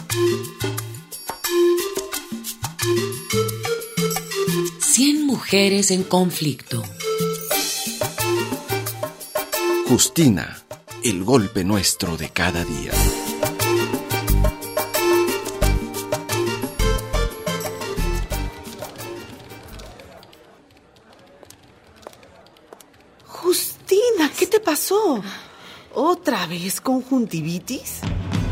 Cien mujeres en conflicto. Justina, el golpe nuestro de cada día. Justina, ¿qué te pasó? ¿Otra vez conjuntivitis?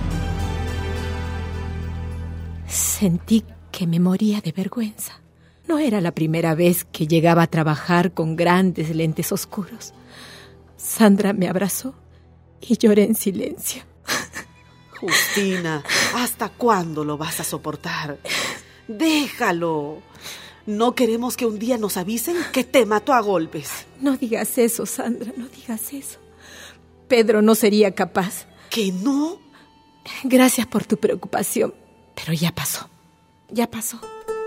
Sentí que me moría de vergüenza. No era la primera vez que llegaba a trabajar con grandes lentes oscuros. Sandra me abrazó y lloré en silencio. Justina, ¿hasta cuándo lo vas a soportar? Déjalo. No queremos que un día nos avisen que te mató a golpes. No digas eso, Sandra, no digas eso. Pedro no sería capaz. ¿Que no? Gracias por tu preocupación, pero ya pasó. Ya pasó.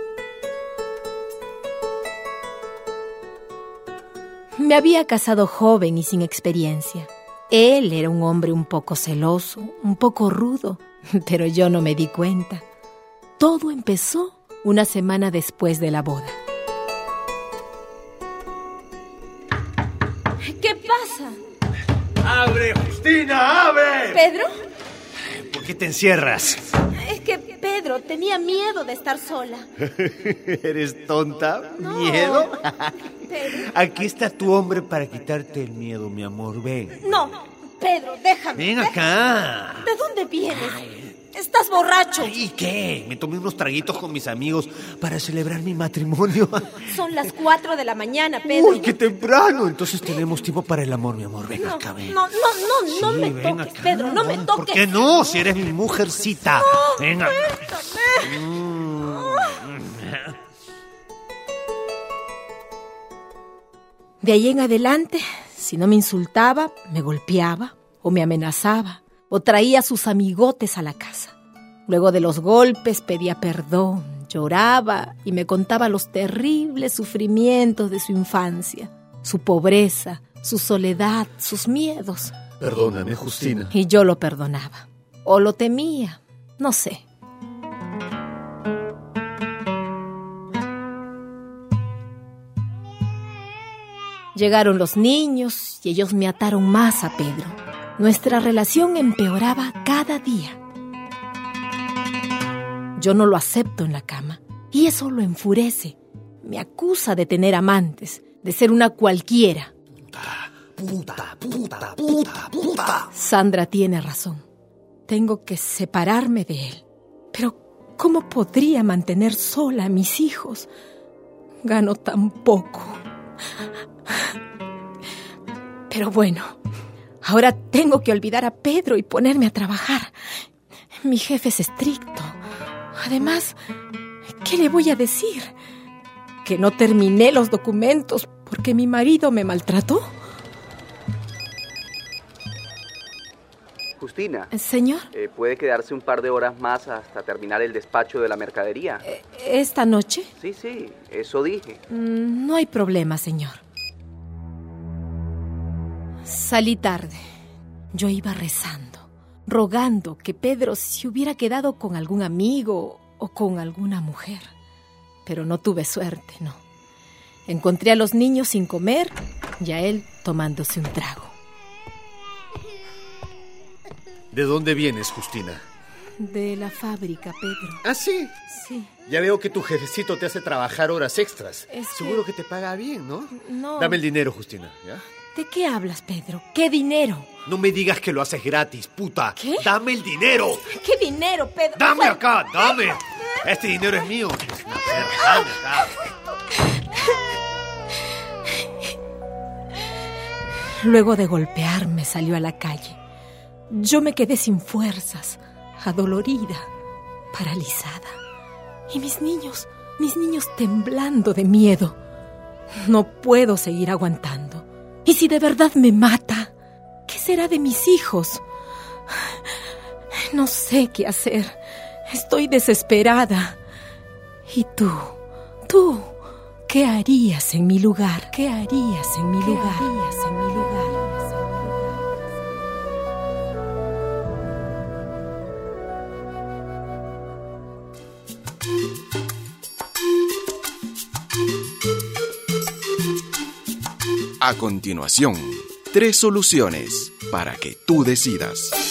Me había casado joven y sin experiencia. Él era un hombre un poco celoso, un poco rudo, pero yo no me di cuenta. Todo empezó una semana después de la boda. ¿Qué pasa? ¡Abre, Justina, abre! ¿Pedro? ¿Por qué te encierras? Es que Pedro tenía miedo de estar sola. ¿Eres tonta? No. ¿Miedo? Pedro. Aquí está tu hombre para quitarte el miedo, mi amor. Ven. No, Pedro, déjame. Ven acá. ¿De dónde vienes? Estás borracho. ¿Y qué? Me tomé unos traguitos con mis amigos para celebrar mi matrimonio. Son las 4 de la mañana, Pedro. ¡Uy, qué temprano! Entonces tenemos tiempo para el amor, mi amor. Ven No, acá, ven. no Sí, me ven toques, acá. Pedro, no me toques. ¿Por qué no? Si eres mi mujercita. No, Ven acá. De ahí en adelante, si no me insultaba, me golpeaba o me amenazaba o traía a sus amigotes a la casa. Luego de los golpes pedía perdón, lloraba y me contaba los terribles sufrimientos de su infancia, su pobreza, su soledad, sus miedos. Perdóname, Justina. Y yo lo perdonaba. O lo temía, no sé. Llegaron los niños y ellos me ataron más a Pedro. Nuestra relación empeoraba cada día. Yo no lo acepto en la cama y eso lo enfurece. Me acusa de tener amantes, de ser una cualquiera. Puta. Sandra tiene razón. Tengo que separarme de él. Pero ¿cómo podría mantener sola a mis hijos? Gano tan poco. Pero bueno, ahora tengo que olvidar a Pedro y ponerme a trabajar. Mi jefe es estricto. Además, ¿qué le voy a decir? ¿Que no terminé los documentos porque mi marido me maltrató? Justina. Señor, ¿Puede quedarse un par de horas más hasta terminar el despacho de la mercadería? ¿esta noche? Sí, eso dije. No hay problema, señor. Salí tarde. Yo iba rezando, rogando que Pedro se hubiera quedado con algún amigo o con alguna mujer. Pero no tuve suerte, no. Encontré a los niños sin comer y a él tomándose un trago. ¿De dónde vienes, Justina? De la fábrica, Pedro. ¿Ah, sí? Sí. Ya veo que tu jefecito te hace trabajar horas extras. Seguro que te paga bien, ¿no? No. Dame el dinero, Justina, ¿ya? ¿De qué hablas, Pedro? ¿Qué dinero? No me digas que lo haces gratis, puta. ¿Qué? ¡Dame el dinero! ¿Qué dinero, Pedro? ¡Dame acá, dame! Este dinero es mío. Es una perra, dame acá. Luego de golpearme, salió a la calle. Yo me quedé sin fuerzas, adolorida, paralizada. Y mis niños temblando de miedo. No puedo seguir aguantando. ¿Y si de verdad me mata? ¿Qué será de mis hijos? No sé qué hacer. Estoy desesperada. ¿Y tú, qué harías en mi lugar? ¿Qué harías en mi lugar? ¿Qué harías en mi lugar? A continuación, 3 soluciones para que tú decidas.